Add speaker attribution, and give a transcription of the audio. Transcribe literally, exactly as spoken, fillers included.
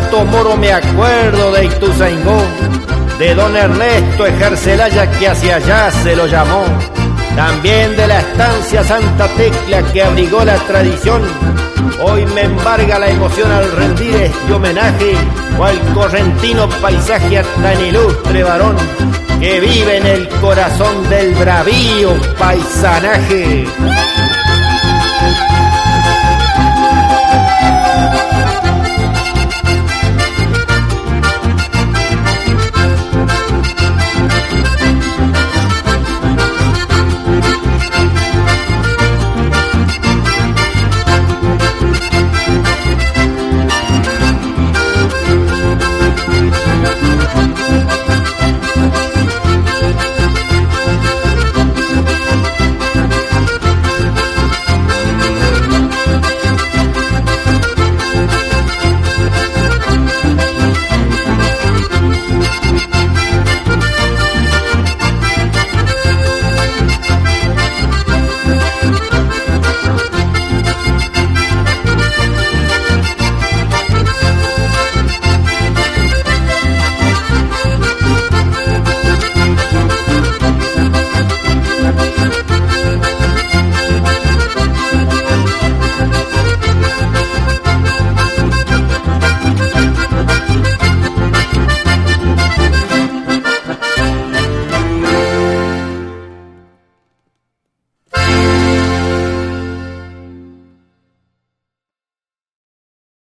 Speaker 1: Matamoros me acuerdo de Ituzaingó, de don Ernesto Ejercelaya que hacia allá se lo llamó, también de la estancia Santa Tecla que abrigó la tradición. Hoy me embarga la emoción al rendir este homenaje, cual correntino paisaje a tan ilustre varón que vive en el corazón del bravío paisanaje.